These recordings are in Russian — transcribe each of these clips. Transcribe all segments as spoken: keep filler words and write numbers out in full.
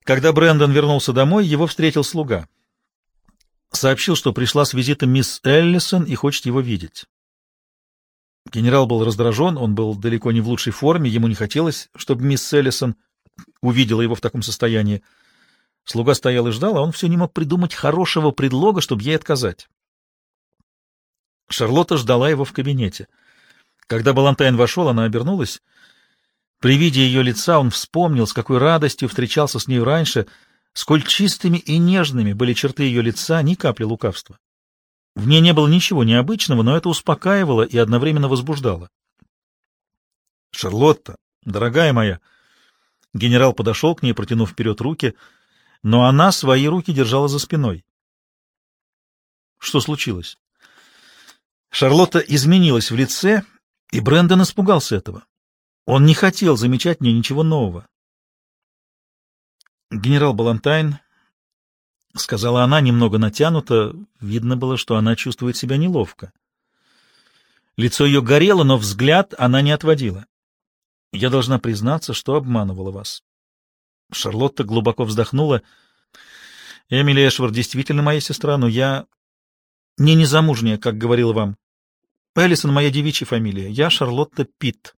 Когда Брэндон вернулся домой, его встретил слуга. Сообщил, что пришла с визитом мисс Эллисон и хочет его видеть. Генерал был раздражен, он был далеко не в лучшей форме, ему не хотелось, чтобы мисс Эллисон увидела его в таком состоянии. Слуга стоял и ждал, а он все не мог придумать хорошего предлога, чтобы ей отказать. Шарлотта ждала его в кабинете. Когда Балантайн вошел, она обернулась. При виде ее лица он вспомнил, с какой радостью встречался с ней раньше, сколь чистыми и нежными были черты ее лица, ни капли лукавства. В ней не было ничего необычного, но это успокаивало и одновременно возбуждало. «Шарлотта, дорогая моя!» Генерал подошел к ней, протянув вперед руки, но она свои руки держала за спиной. Что случилось? Шарлотта изменилась в лице, и Брэндон испугался этого. Он не хотел замечать в ней ничего нового. «Генерал Балантайн», — сказала она, немного натянуто, видно было, что она чувствует себя неловко. Лицо ее горело, но взгляд она не отводила. «Я должна признаться, что обманывала вас». Шарлотта глубоко вздохнула. «Эмили Эшвард действительно моя сестра, но я не незамужняя, как говорила вам. Эллисон — моя девичья фамилия. Я Шарлотта Питт».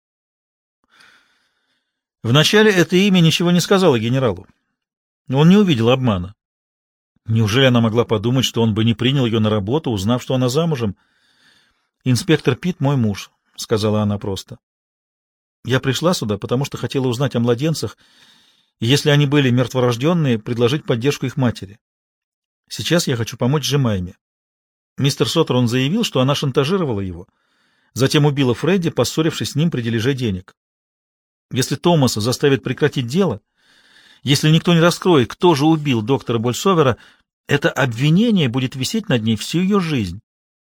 Вначале это имя ничего не сказала генералу. Он не увидел обмана. Неужели она могла подумать, что он бы не принял ее на работу, узнав, что она замужем? «Инспектор Питт — мой муж», — сказала она просто. «Я пришла сюда, потому что хотела узнать о младенцах, и если они были мертворожденные, предложить поддержку их матери. Сейчас я хочу помочь Джемайме. Мистер Соттерон заявил, что она шантажировала его, затем убила Фредди, поссорившись с ним при дележе денег. Если Томаса заставят прекратить дело, если никто не раскроет, кто же убил доктора Больсовера, это обвинение будет висеть над ней всю ее жизнь».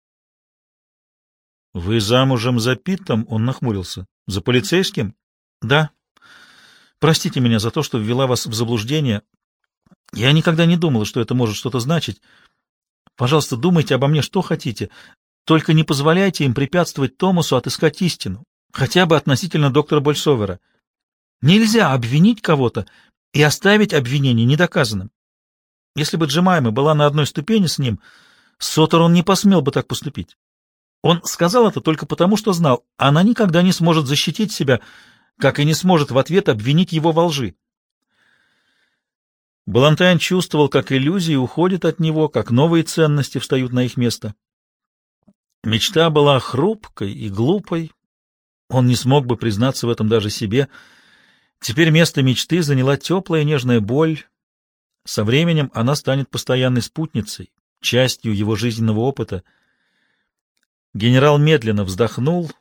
«Вы замужем за Питтом?» — он нахмурился. «За полицейским?» «Да. Простите меня за то, что ввела вас в заблуждение. Я никогда не думала, что это может что-то значить. Пожалуйста, думайте обо мне, что хотите. Только не позволяйте им препятствовать Томасу отыскать истину, хотя бы относительно доктора Больсовера. Нельзя обвинить кого-то и оставить обвинение недоказанным. Если бы Джемайма была на одной ступени с ним, Соттерон не посмел бы так поступить. Он сказал это только потому, что знал, она никогда не сможет защитить себя, как и не сможет в ответ обвинить его во лжи». Балантайн чувствовал, как иллюзии уходят от него, как новые ценности встают на их место. Мечта была хрупкой и глупой. Он не смог бы признаться в этом даже себе. Теперь место мечты заняла теплая нежная боль. Со временем она станет постоянной спутницей, частью его жизненного опыта. Генерал медленно вздохнул.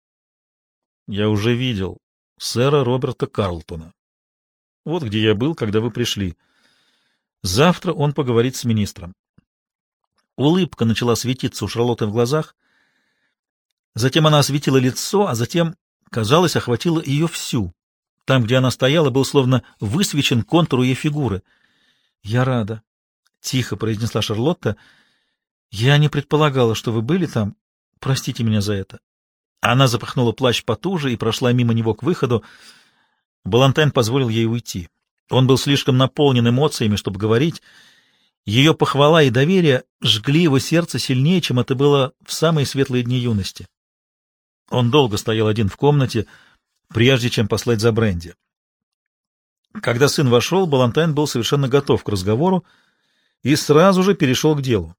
«Я уже видел сэра Роберта Карлтона. Вот где я был, когда вы пришли. Завтра он поговорит с министром». Улыбка начала светиться у Шарлотты в глазах. Затем она осветила лицо, а затем, казалось, охватила ее всю. Там, где она стояла, был словно высвечен контур ее фигуры. «Я рада», — тихо произнесла Шарлотта. «Я не предполагала, что вы были там. Простите меня за это». Она запахнула плащ потуже и прошла мимо него к выходу. Балантайн позволил ей уйти. Он был слишком наполнен эмоциями, чтобы говорить. Ее похвала и доверие жгли его сердце сильнее, чем это было в самые светлые дни юности. Он долго стоял один в комнате, прежде чем послать за бренди. Когда сын вошел, Балантайн был совершенно готов к разговору и сразу же перешел к делу.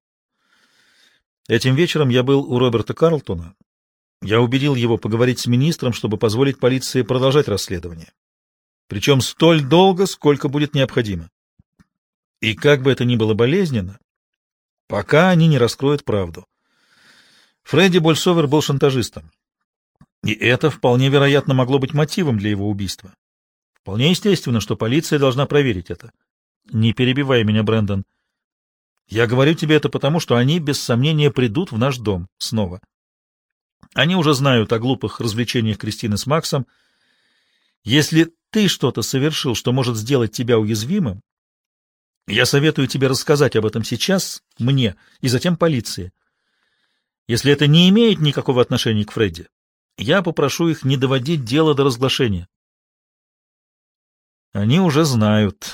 «Этим вечером я был у Роберта Карлтона. Я убедил его поговорить с министром, чтобы позволить полиции продолжать расследование. Причем столь долго, сколько будет необходимо. И как бы это ни было болезненно, пока они не раскроют правду. Фредди Больсовер был шантажистом. И это вполне вероятно могло быть мотивом для его убийства. Вполне естественно, что полиция должна проверить это. Не перебивай меня, Брэндон. Я говорю тебе это потому, что они, без сомнения, придут в наш дом снова. Они уже знают о глупых развлечениях Кристины с Максом. Если ты что-то совершил, что может сделать тебя уязвимым, я советую тебе рассказать об этом сейчас мне и затем полиции. Если это не имеет никакого отношения к Фредди, я попрошу их не доводить дело до разглашения». «Они уже знают»,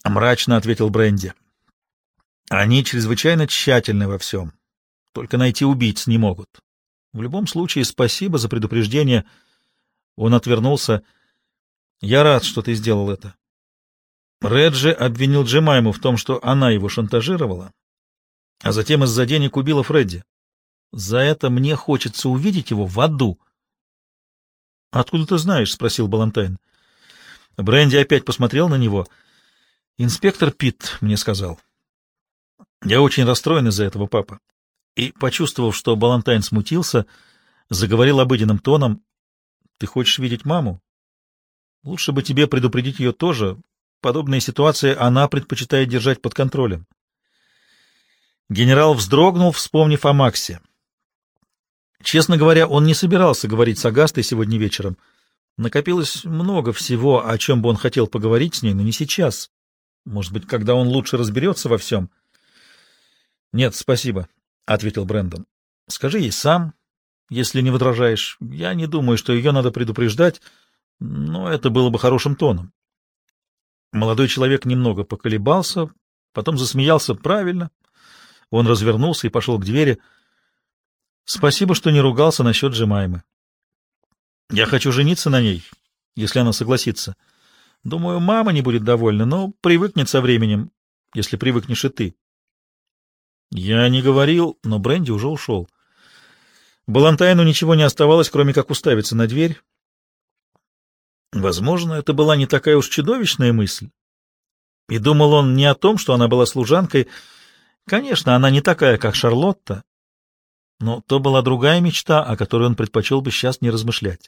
— мрачно ответил Бренди. Они чрезвычайно тщательны во всем. Только найти убийц не могут. В любом случае, спасибо за предупреждение. Он отвернулся. Я рад, что ты сделал это. Реджи обвинил Джемайму в том, что она его шантажировала, а затем из-за денег убила Фредди. За это мне хочется увидеть его в аду. — Откуда ты знаешь? — спросил Балантайн. Бренди опять посмотрел на него. — Инспектор Питт мне сказал. Я очень расстроен из-за этого, папа. И, почувствовав, что Балантайн смутился, заговорил обыденным тоном. — Ты хочешь видеть маму? Лучше бы тебе предупредить ее тоже. Подобные ситуации она предпочитает держать под контролем. Генерал вздрогнул, вспомнив о Максе. Честно говоря, он не собирался говорить с Агастой сегодня вечером. Накопилось много всего, о чем бы он хотел поговорить с ней, но не сейчас. Может быть, когда он лучше разберется во всем. — Нет, спасибо, — ответил Брэндон. — Скажи ей сам, если не возражаешь. Я не думаю, что ее надо предупреждать, но это было бы хорошим тоном. Молодой человек немного поколебался, потом засмеялся. Правильно. Он развернулся и пошел к двери. Спасибо, что не ругался насчет Джемаймы. Я хочу жениться на ней, если она согласится. Думаю, мама не будет довольна, но привыкнет со временем, если привыкнешь и ты. Я не говорил, но Бренди уже ушел. Балантайну ничего не оставалось, кроме как уставиться на дверь. Возможно, это была не такая уж чудовищная мысль. И думал он не о том, что она была служанкой. Конечно, она не такая, как Шарлотта, но то была другая мечта, о которой он предпочел бы сейчас не размышлять.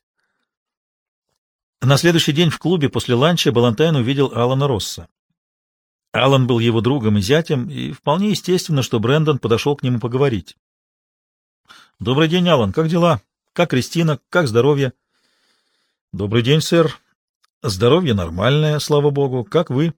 На следующий день в клубе после ланча Балантайн увидел Алана Росса. Алан был его другом и зятем, и вполне естественно, что Брэндон подошел к нему поговорить. — Добрый день, Алан. Как дела? Как Кристина? Как здоровье? — Добрый день, сэр. Здоровье нормальное, слава богу. Как вы?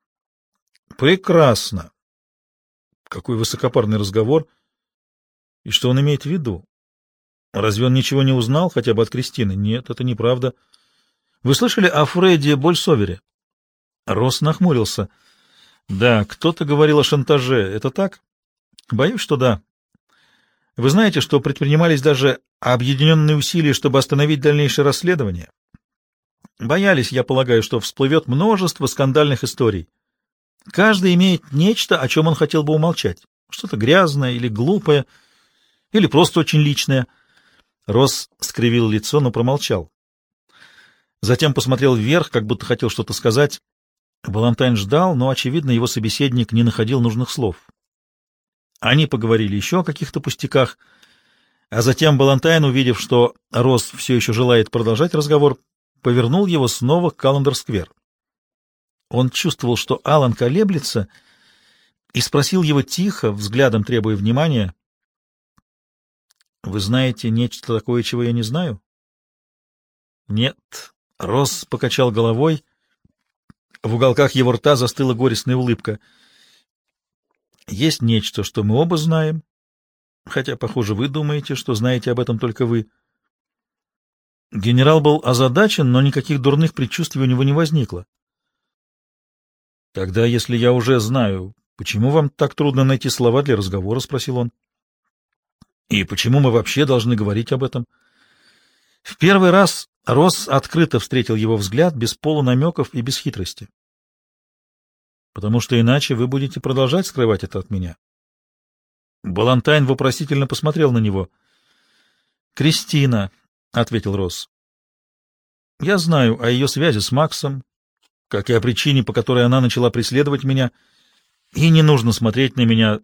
— Прекрасно. Какой высокопарный разговор. И что он имеет в виду? Разве он ничего не узнал, хотя бы от Кристины? Нет, это неправда. Вы слышали о Фредди Больсовере? Росс нахмурился. Да, кто-то говорил о шантаже. Это так? Боюсь, что да. Вы знаете, что предпринимались даже объединенные усилия, чтобы остановить дальнейшее расследование? Боялись, я полагаю, что всплывет множество скандальных историй. Каждый имеет нечто, о чем он хотел бы умолчать. Что-то грязное или глупое, или просто очень личное. Росс скривил лицо, но промолчал. Затем посмотрел вверх, как будто хотел что-то сказать. Балантайн ждал, но, очевидно, его собеседник не находил нужных слов. Они поговорили еще о каких-то пустяках, а затем Балантайн, увидев, что Росс все еще желает продолжать разговор, повернул его снова к Каллендер-сквер. Он чувствовал, что Алан колеблется, и спросил его тихо, взглядом требуя внимания: «Вы знаете нечто такое, чего я не знаю?» «Нет». Росс покачал головой. В уголках его рта застыла горестная улыбка. «Есть нечто, что мы оба знаем, хотя, похоже, вы думаете, что знаете об этом только вы». Генерал был озадачен, но никаких дурных предчувствий у него не возникло. «Тогда, если я уже знаю, почему вам так трудно найти слова для разговора?» — спросил он. «И почему мы вообще должны говорить об этом?» В первый раз Росс открыто встретил его взгляд, без полунамеков и без хитрости. «Потому что иначе вы будете продолжать скрывать это от меня». Балантайн вопросительно посмотрел на него. «Кристина», — ответил Росс. «Я знаю о ее связи с Максом, как и о причине, по которой она начала преследовать меня, и не нужно смотреть на меня.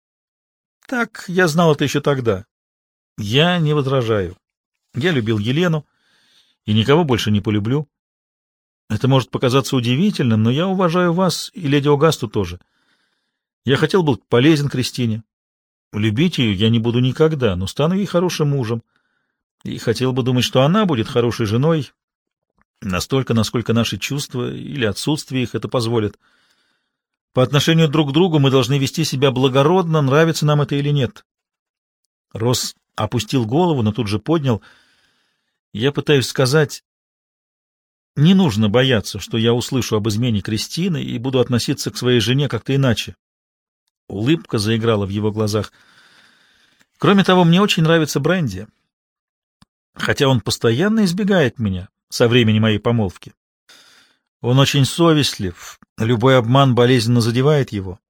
Так, я знал это еще тогда. Я не возражаю. Я любил Елену и никого больше не полюблю. Это может показаться удивительным, но я уважаю вас и леди Огасту тоже. Я хотел быть полезен Кристине. Любить ее я не буду никогда, но стану ей хорошим мужем. И хотел бы думать, что она будет хорошей женой, настолько, насколько наши чувства или отсутствие их это позволит. По отношению друг к другу мы должны вести себя благородно, нравится нам это или нет». Росс опустил голову, но тут же поднял. «Я пытаюсь сказать, Не нужно бояться, что я услышу об измене Кристины и буду относиться к своей жене как-то иначе. Улыбка заиграла в его глазах. Кроме того, мне очень нравится Бренди, хотя он постоянно избегает меня со времени моей помолвки. Он очень совестлив, любой обман болезненно задевает его.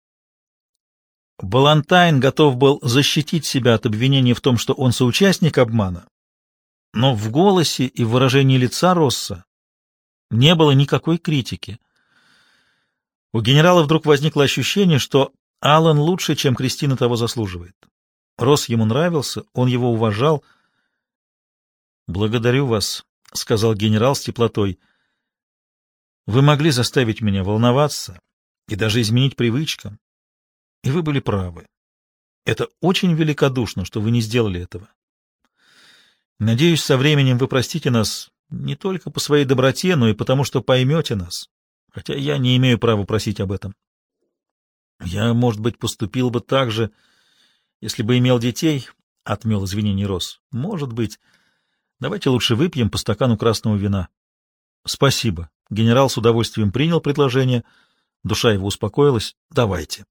Балантайн готов был защитить себя от обвинения в том, что он соучастник обмана, но в голосе и в выражении лица Росса не было никакой критики. У генерала вдруг возникло ощущение, что Аллан лучше, чем Кристина того заслуживает. Росс ему нравился, он его уважал. «Благодарю вас», — сказал генерал с теплотой. «Вы могли заставить меня волноваться и даже изменить привычкам, и вы были правы. Это очень великодушно, что вы не сделали этого. Надеюсь, со временем вы простите нас не только по своей доброте, но и потому, что поймете нас, хотя я не имею права просить об этом. Я, может быть, поступил бы так же, если бы имел детей», — отмел извинений Росс. «Может быть. Давайте лучше выпьем по стакану красного вина». «Спасибо». Генерал с удовольствием принял предложение. Душа его успокоилась. «Давайте».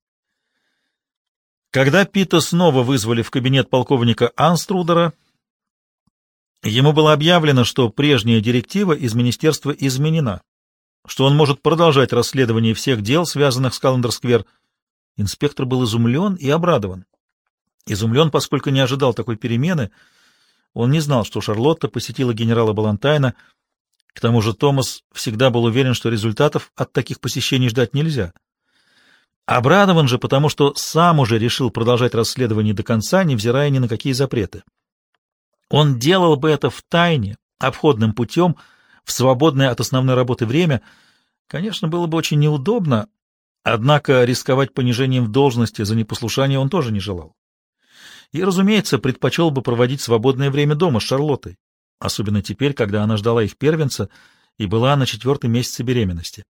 Когда Пита снова вызвали в кабинет полковника Анструдера, ему было объявлено, что прежняя директива из министерства изменена, что он может продолжать расследование всех дел, связанных с Каллендер-сквер. Инспектор был изумлен и обрадован. Изумлен, поскольку не ожидал такой перемены. Он не знал, что Шарлотта посетила генерала Балантайна. К тому же Томас всегда был уверен, что результатов от таких посещений ждать нельзя. Обрадован же, потому что сам уже решил продолжать расследование до конца, невзирая ни на какие запреты. Он делал бы это в тайне, обходным путем, в свободное от основной работы время. Конечно, было бы очень неудобно, однако рисковать понижением в должности за непослушание он тоже не желал. И, разумеется, предпочел бы проводить свободное время дома с Шарлоттой, особенно теперь, когда она ждала их первенца и была на четвертом месяце беременности.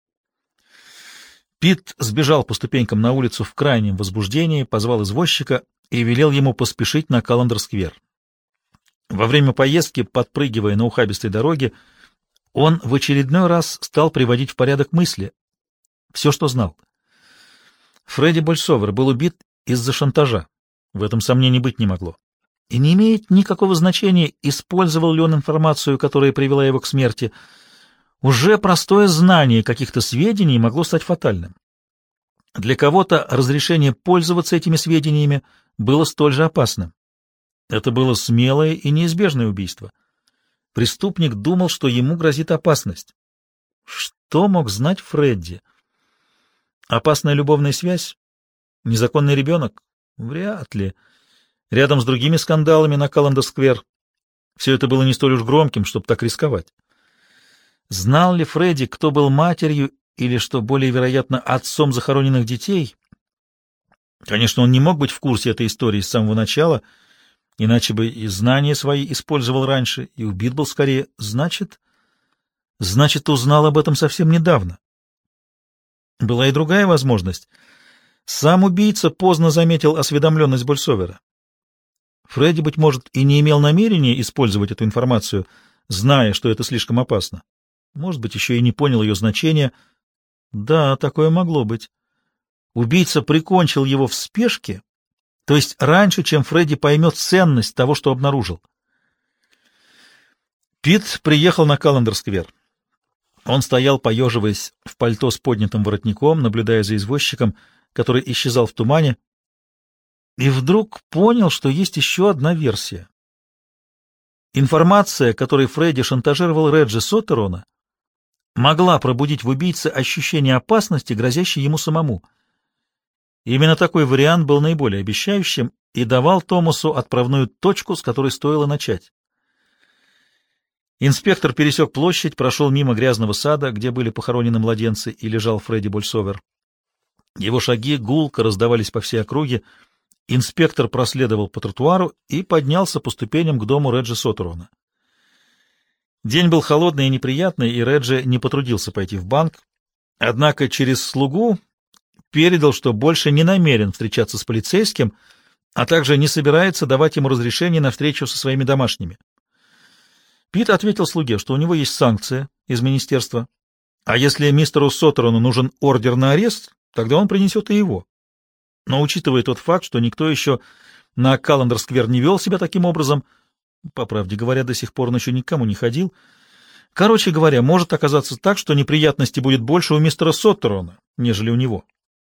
Пит сбежал по ступенькам на улицу в крайнем возбуждении, позвал извозчика и велел ему поспешить на Каллендер-сквер. Во время поездки, подпрыгивая на ухабистой дороге, он в очередной раз стал приводить в порядок мысли. Все, что знал. Фредди Больсовер был убит из-за шантажа. В этом сомнений быть не могло. И не имеет никакого значения, использовал ли он информацию, которая привела его к смерти. Уже простое знание каких-то сведений могло стать фатальным. Для кого-то разрешение пользоваться этими сведениями было столь же опасным. Это было смелое и неизбежное убийство. Преступник думал, что ему грозит опасность. Что мог знать Фредди? Опасная любовная связь? Незаконный ребенок? Вряд ли. Рядом с другими скандалами на Каллендер-сквер все это было не столь уж громким, чтобы так рисковать. Знал ли Фредди, кто был матерью или, что более вероятно, отцом захороненных детей? Конечно, он не мог быть в курсе этой истории с самого начала, иначе бы и знания свои использовал раньше, и убит был скорее. Значит, значит, узнал об этом совсем недавно. Была и другая возможность. Сам убийца поздно заметил осведомленность Больсовера. Фредди, быть может, и не имел намерения использовать эту информацию, зная, что это слишком опасно. Может быть, еще и не понял ее значения. Да, такое могло быть. Убийца прикончил его в спешке, то есть раньше, чем Фредди поймет ценность того, что обнаружил. Пит приехал на Каллендер-сквер. Он стоял, поеживаясь в пальто с поднятым воротником, наблюдая за извозчиком, который исчезал в тумане, и вдруг понял, что есть еще одна версия. Информация, которой Фредди шантажировал Реджи Соттерона, могла пробудить в убийце ощущение опасности, грозящей ему самому. Именно такой вариант был наиболее обещающим и давал Томасу отправную точку, с которой стоило начать. Инспектор пересек площадь, прошел мимо грязного сада, где были похоронены младенцы, и лежал Фредди Больсовер. Его шаги гулко раздавались по всей округе. Инспектор проследовал по тротуару и поднялся по ступеням к дому Реджи Соттерона. День был холодный и неприятный, и Реджи не потрудился пойти в банк, однако через слугу передал, что больше не намерен встречаться с полицейским, а также не собирается давать ему разрешение на встречу со своими домашними. Пит ответил слуге, что у него есть санкция из министерства, а если мистеру Соттерону нужен ордер на арест, тогда он принесет и его. Но учитывая тот факт, что никто еще на Каллендер-сквер не вел себя таким образом, по правде говоря, до сих пор он еще никому не ходил, короче говоря, может оказаться так, что неприятностей будет больше у мистера Соттерона, нежели у него.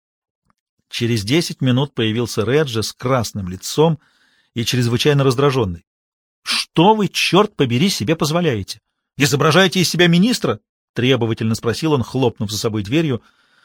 Через десять минут появился Реджи с красным лицом и чрезвычайно раздраженный. — Что вы, черт побери, себе позволяете? Изображаете из себя министра? — требовательно спросил он, хлопнув за собой дверью.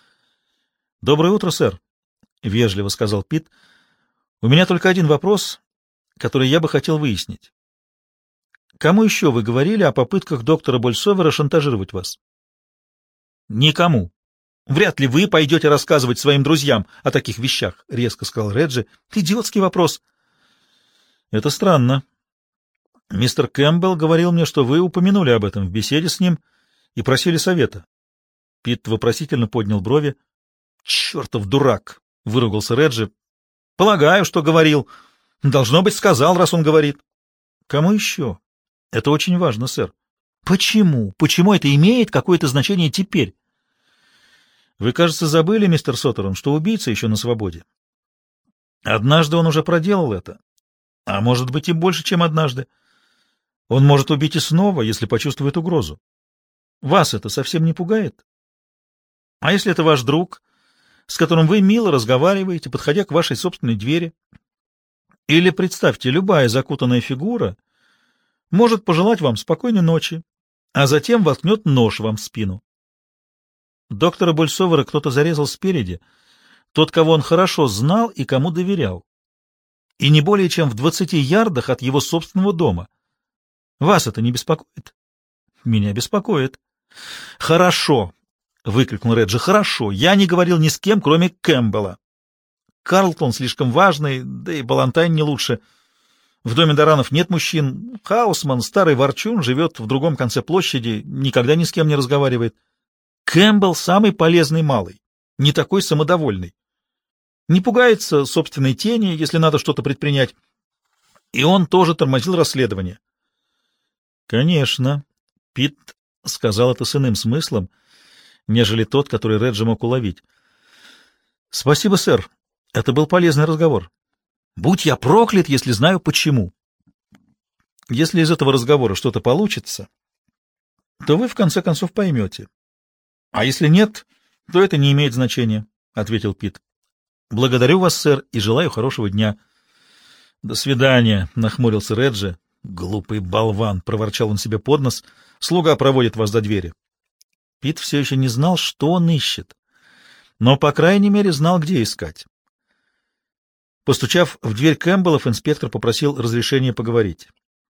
— Доброе утро, сэр, — вежливо сказал Пит. — У меня только один вопрос, который я бы хотел выяснить. Кому еще вы говорили о попытках доктора Больсовера шантажировать вас? — Никому. Вряд ли вы пойдете рассказывать своим друзьям о таких вещах, — резко сказал Реджи. — Идиотский вопрос. — Это странно. Мистер Кэмпбелл говорил мне, что вы упомянули об этом в беседе с ним и просили совета. Пит вопросительно поднял брови. — Чертов дурак! — выругался Реджи. — Полагаю, что говорил. Должно быть, сказал, раз он говорит. — Кому еще? — Это очень важно, сэр. — Почему? Почему это имеет какое-то значение теперь? — Вы, кажется, забыли, мистер Соттерон, что убийца еще на свободе. Однажды он уже проделал это, а может быть и больше, чем однажды. Он может убить и снова, если почувствует угрозу. Вас это совсем не пугает? А если это ваш друг, с которым вы мило разговариваете, подходя к вашей собственной двери? Или, представьте, любая закутанная фигура может пожелать вам спокойной ночи, а затем воткнет нож вам в спину. Доктора Больсовера кто-то зарезал спереди, тот, кого он хорошо знал и кому доверял, и не более чем в двадцати ярдах от его собственного дома. Вас это не беспокоит? Меня беспокоит. Хорошо, — выкрикнул Реджи, — хорошо. Я не говорил ни с кем, кроме Кэмпбелла. Карлтон слишком важный, да и Балантайн не лучше. В доме Доранов нет мужчин. Хаусман, старый ворчун, живет в другом конце площади, никогда ни с кем не разговаривает. Кэмпбелл самый полезный малый, не такой самодовольный. Не пугается собственной тени, если надо что-то предпринять. И он тоже тормозил расследование. Конечно, Пит сказал это с иным смыслом, нежели тот, который Реджи мог уловить. Спасибо, сэр. Это был полезный разговор. Будь я проклят, если знаю почему. Если из этого разговора что-то получится, то вы в конце концов поймете. А если нет, то это не имеет значения, — ответил Пит. Благодарю вас, сэр, и желаю хорошего дня. До свидания, — нахмурился Реджи. Глупый болван, — проворчал он себе под нос. Слуга проводит вас до двери. Пит все еще не знал, что он ищет, но, по крайней мере, знал, где искать. Постучав в дверь Кэмпбеллов, инспектор попросил разрешения поговорить.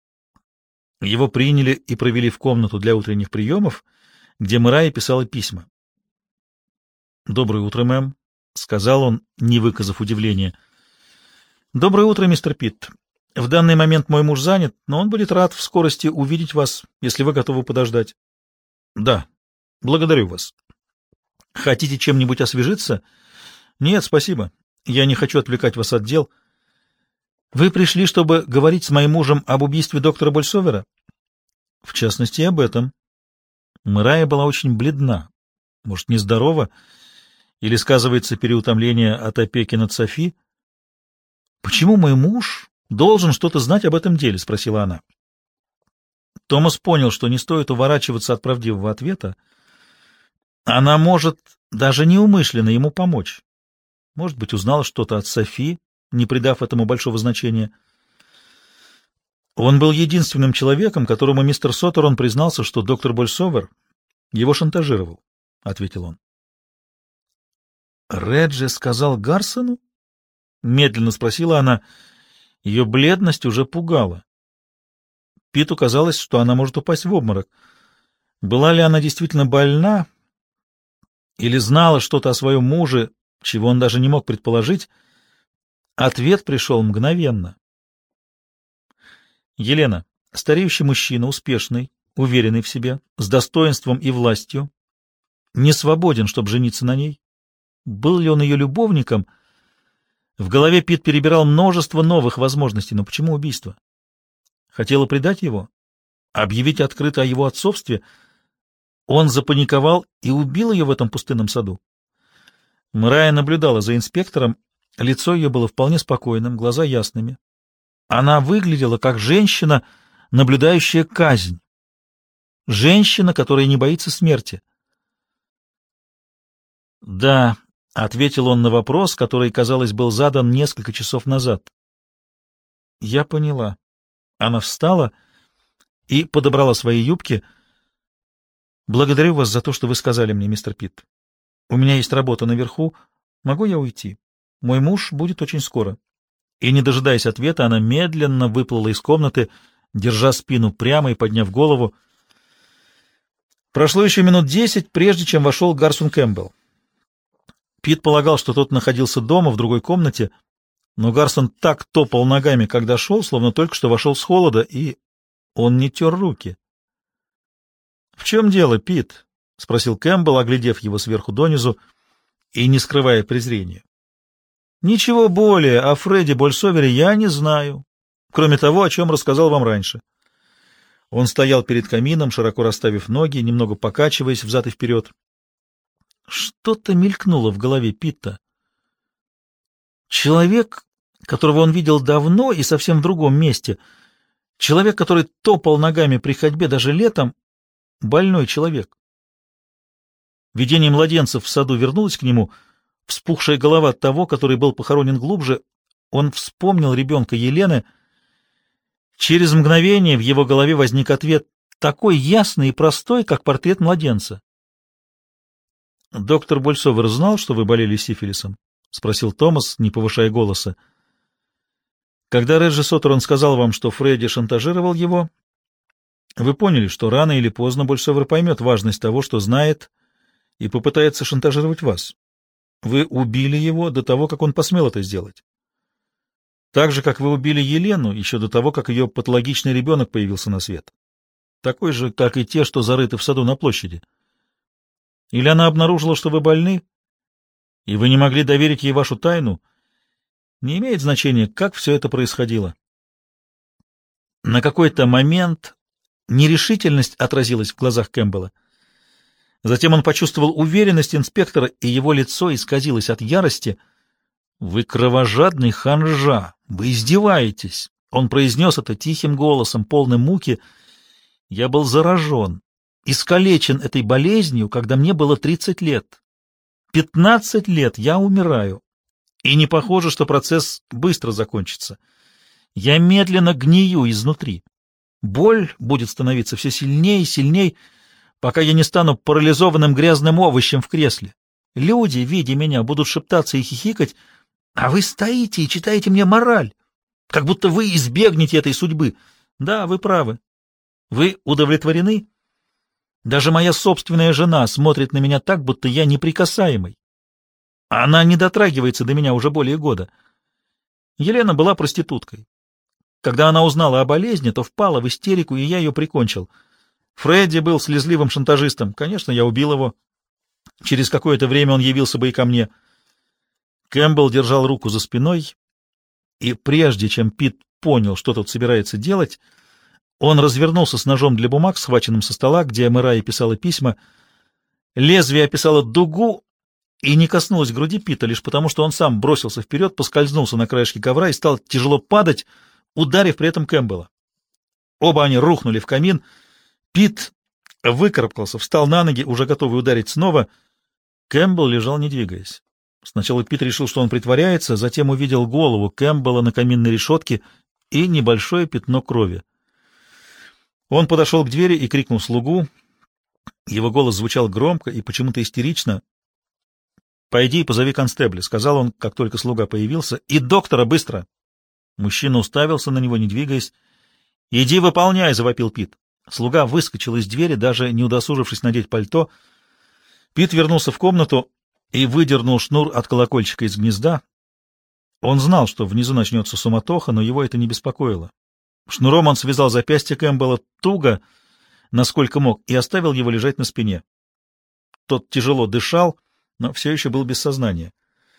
Его приняли и провели в комнату для утренних приемов, где Мэрайя писала письма. — Доброе утро, мэм, — сказал он, не выказав удивления. — Доброе утро, мистер Питт. В данный момент мой муж занят, но он будет рад в скорости увидеть вас, если вы готовы подождать. — Да, благодарю вас. — Хотите чем-нибудь освежиться? — Нет, спасибо. Я не хочу отвлекать вас от дел. — Вы пришли, чтобы говорить с моим мужем об убийстве доктора Больсовера? — В частности, об этом. Мэрайя была очень бледна, может, нездорова, или сказывается переутомление от опеки над Софи. — Почему мой муж должен что-то знать об этом деле? — спросила она. Томас понял, что не стоит уворачиваться от правдивого ответа. Она может даже неумышленно ему помочь. Может быть, узнала что-то от Софи, не придав этому большого значения. Он был единственным человеком, которому мистер Соттерон признался, что доктор Больсовер его шантажировал, — ответил он. — Реджи сказал Гарсону? — медленно спросила она. Ее бледность уже пугала. Питу казалось, что она может упасть в обморок. Была ли она действительно больна или знала что-то о своем муже, чего он даже не мог предположить? Ответ пришел мгновенно. Елена, стареющий мужчина, успешный, уверенный в себе, с достоинством и властью, не свободен, чтобы жениться на ней. Был ли он ее любовником? В голове Пит перебирал множество новых возможностей, но почему убийство? Хотела предать его? объявить открыто о его отцовстве. Он запаниковал и убил ее в этом пустынном саду. Мэрайа наблюдала за инспектором, лицо ее было вполне спокойным, глаза ясными. Она выглядела как женщина, наблюдающая казнь. Женщина, которая не боится смерти. «Да», — ответил он на вопрос, который, казалось, был задан несколько часов назад. «Я поняла». Она встала и подобрала свои юбки. «Благодарю вас за то, что вы сказали мне, мистер Питт. У меня есть работа наверху. Могу я уйти? Мой муж будет очень скоро». И, не дожидаясь ответа, она медленно выплыла из комнаты, держа спину прямо и подняв голову. Прошло еще минут десять, прежде чем вошел Гарсон Кэмпбелл. Питт полагал, что тот находился дома, в другой комнате, но Гарсон так топал ногами, когда шел, словно только что вошел с холода, и он не тер руки. — В чем дело, Питт? — спросил Кэмпбелл, оглядев его сверху донизу и не скрывая презрения. — Ничего более о Фредди Больсовере я не знаю, кроме того, о чем рассказал вам раньше. Он стоял перед камином, широко расставив ноги, немного покачиваясь взад и вперед. Что-то мелькнуло в голове Питта. Человек, которого он видел давно и совсем в другом месте, человек, который топал ногами при ходьбе даже летом, больной человек. Видение младенцев в саду вернулось к нему, вспухшая голова того, который был похоронен глубже. Он вспомнил ребенка Елены. Через мгновение в его голове возник ответ, такой ясный и простой, как портрет младенца. «Доктор Больсовер знал, что вы болели сифилисом?» — спросил Томас, не повышая голоса. «Когда Реджи Соттерон сказал вам, что Фредди шантажировал его, вы поняли, что рано или поздно Больсовер поймет важность того, что знает, и попытается шантажировать вас. Вы убили его до того, как он посмел это сделать. Так же, как вы убили Елену еще до того, как ее патологичный ребенок появился на свет. Такой же, как и те, что зарыты в саду на площади. Или она обнаружила, что вы больны, и вы не могли доверить ей вашу тайну? Не имеет значения, как все это происходило». На какой-то момент нерешительность отразилась в глазах Кэмпбелла. Затем он почувствовал уверенность инспектора, и его лицо исказилось от ярости. «Вы кровожадный ханжа! Вы издеваетесь!» Он произнес это тихим голосом, полным муки. «Я был заражен, искалечен этой болезнью, когда мне было тридцать лет. Пятнадцать лет я умираю, и не похоже, что процесс быстро закончится. Я медленно гнию изнутри. Боль будет становиться все сильнее и сильнее, пока я не стану парализованным грязным овощем в кресле. Люди, видя меня, будут шептаться и хихикать, а вы стоите и читаете мне мораль, как будто вы избегнете этой судьбы. Да, вы правы. Вы удовлетворены? Даже моя собственная жена смотрит на меня так, будто я неприкасаемый. Она не дотрагивается до меня уже более года. Елена была проституткой. Когда она узнала о болезни, то впала в истерику, и я ее прикончил. Фредди был слезливым шантажистом. Конечно, я убил его. Через какое-то время он явился бы и ко мне. Кэмпбелл держал руку за спиной, и прежде чем Питт понял, что тут собирается делать, он развернулся с ножом для бумаг, схваченным со стола, где Мэрайя писала письма. Лезвие описало дугу и не коснулось груди Питта, лишь потому, что он сам бросился вперед, поскользнулся на краешке ковра и стал тяжело падать, ударив при этом Кэмпбелла. Оба они рухнули в камин. Питт выкарабкался, встал на ноги, уже готовый ударить снова. Кэмпбелл лежал, не двигаясь. Сначала Питт решил, что он притворяется, затем увидел голову Кэмпбелла на каминной решетке и небольшое пятно крови. Он подошел к двери и крикнул слугу. Его голос звучал громко и почему-то истерично. «Пойди и позови констебля», — сказал он, как только слуга появился. «И доктора, быстро!» Мужчина уставился на него, не двигаясь. «Иди выполняй», — завопил Питт. Слуга выскочил из двери, даже не удосужившись надеть пальто. Питт вернулся в комнату и выдернул шнур от колокольчика из гнезда. Он знал, что внизу начнется суматоха, но его это не беспокоило. Шнуром он связал запястье Кэмпбелла туго, насколько мог, и оставил его лежать на спине. Тот тяжело дышал, но все еще был без сознания.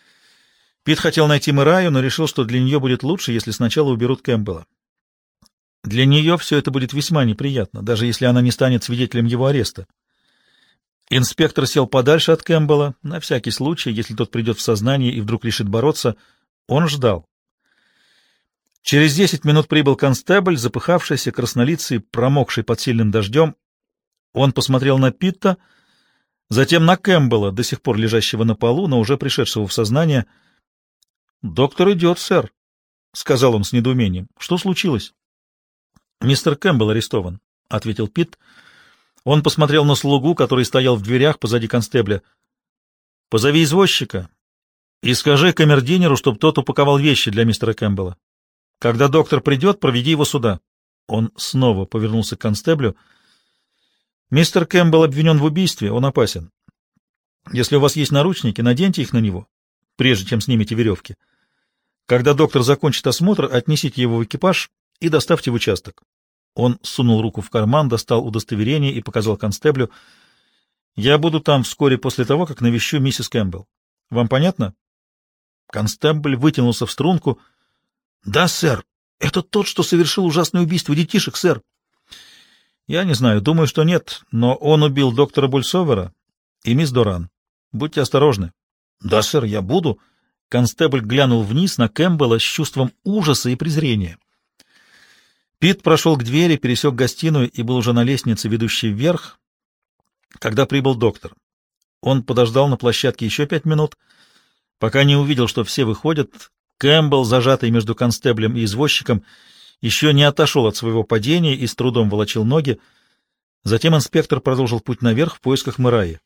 Питт хотел найти Мэрайю, но решил, что для нее будет лучше, если сначала уберут Кэмпбелла. Для нее все это будет весьма неприятно, даже если она не станет свидетелем его ареста. Инспектор сел подальше от Кэмпбелла, на всякий случай, если тот придет в сознание и вдруг решит бороться. Он ждал. Через десять минут прибыл констебль, запыхавшийся, краснолицый, промокший под сильным дождем. Он посмотрел на Питта, затем на Кэмпбелла, до сих пор лежащего на полу, но уже пришедшего в сознание. — Доктор идет, сэр, — сказал он с недоумением. — Что случилось? — Мистер Кэмпбелл арестован, — ответил Питт. Он посмотрел на слугу, который стоял в дверях позади констебля. — Позови извозчика и скажи камердинеру, чтобы тот упаковал вещи для мистера Кэмпбелла. Когда доктор придет, проведи его сюда. Он снова повернулся к констеблю. — Мистер Кэмпбелл обвинен в убийстве, он опасен. Если у вас есть наручники, наденьте их на него, прежде чем снимете веревки. Когда доктор закончит осмотр, отнесите его в экипаж и доставьте в участок. Он сунул руку в карман, достал удостоверение и показал констеблю. — Я буду там вскоре после того, как навещу миссис Кэмпбелл. Вам понятно? Констебль вытянулся в струнку. — Да, сэр. Это тот, что совершил ужасное убийство детишек, сэр. — Я не знаю, думаю, что нет, но он убил доктора Бульсовера и мисс Доран. Будьте осторожны. — Да, сэр, я буду. Констебль глянул вниз на Кэмпбелла с чувством ужаса и презрения. Питт прошел к двери, пересек гостиную и был уже на лестнице, ведущей вверх, когда прибыл доктор. Он подождал на площадке еще пять минут, пока не увидел, что все выходят. Кэмпбелл, зажатый между констеблем и извозчиком, еще не отошел от своего падения и с трудом волочил ноги. Затем инспектор продолжил путь наверх в поисках Мэраи.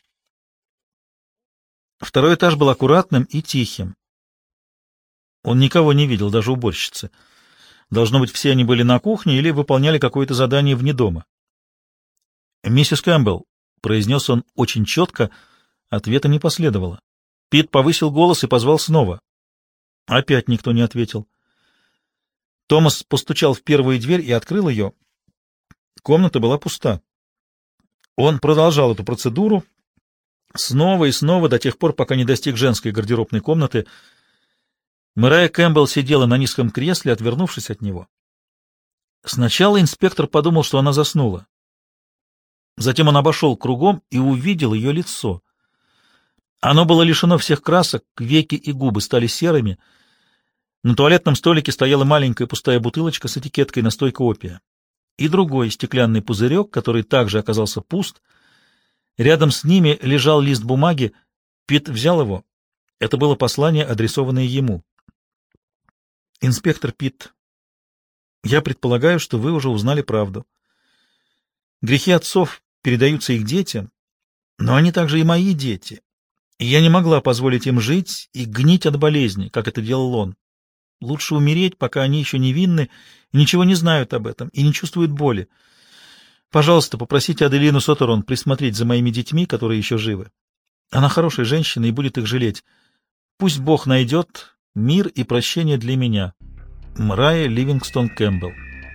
Второй этаж был аккуратным и тихим. Он никого не видел, даже уборщицы. Должно быть, все они были на кухне или выполняли какое-то задание вне дома. «Миссис Кэмпбелл», — произнес он очень четко, ответа не последовало. Питт повысил голос и позвал снова. Опять никто не ответил. Томас постучал в первую дверь и открыл ее. Комната была пуста. Он продолжал эту процедуру снова и снова до тех пор, пока не достиг женской гардеробной комнаты. Мэрайа Кэмпбелл сидела на низком кресле, отвернувшись от него. Сначала инспектор подумал, что она заснула. Затем он обошел кругом и увидел ее лицо. Оно было лишено всех красок, веки и губы стали серыми. На туалетном столике стояла маленькая пустая бутылочка с этикеткой «Настойка опия» и другой стеклянный пузырек, который также оказался пуст. Рядом с ними лежал лист бумаги. Питт взял его. Это было послание, адресованное ему. «Инспектор Питт, я предполагаю, что вы уже узнали правду. Грехи отцов передаются их детям, но они также и мои дети, и я не могла позволить им жить и гнить от болезни, как это делал он. Лучше умереть, пока они еще невинны, и ничего не знают об этом, и не чувствуют боли. Пожалуйста, попросите Аделину Сотерон присмотреть за моими детьми, которые еще живы. Она хорошая женщина и будет их жалеть. Пусть Бог найдет мир и прощение для меня. Мэрайа Ливингстон Кэмпбелл».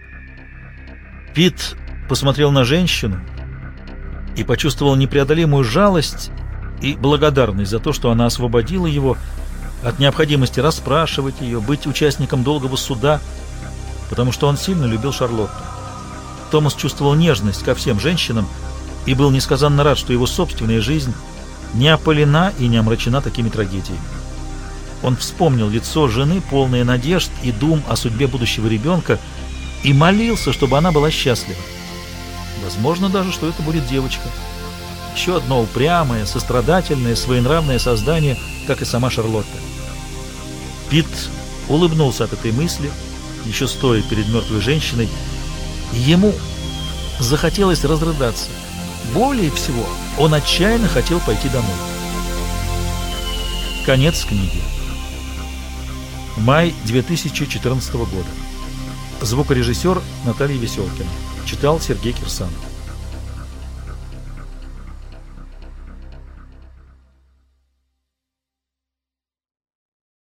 Питт посмотрел на женщину и почувствовал непреодолимую жалость и благодарность за то, что она освободила его от необходимости расспрашивать ее, быть участником долгого суда, потому что он сильно любил Шарлотту. Томас чувствовал нежность ко всем женщинам и был несказанно рад, что его собственная жизнь не опалена и не омрачена такими трагедиями. Он вспомнил лицо жены, полное надежд и дум о судьбе будущего ребенка, и молился, чтобы она была счастлива. Возможно даже, что это будет девочка. Еще одно упрямое, сострадательное, своенравное создание, как и сама Шарлотта. Питт улыбнулся от этой мысли, еще стоя перед мертвой женщиной, и ему захотелось разрыдаться. Более всего, он отчаянно хотел пойти домой. Конец книги. Май две тысячи четырнадцатого года. Звукорежиссер Наталья Веселкина. Читал Сергей Кирсанов.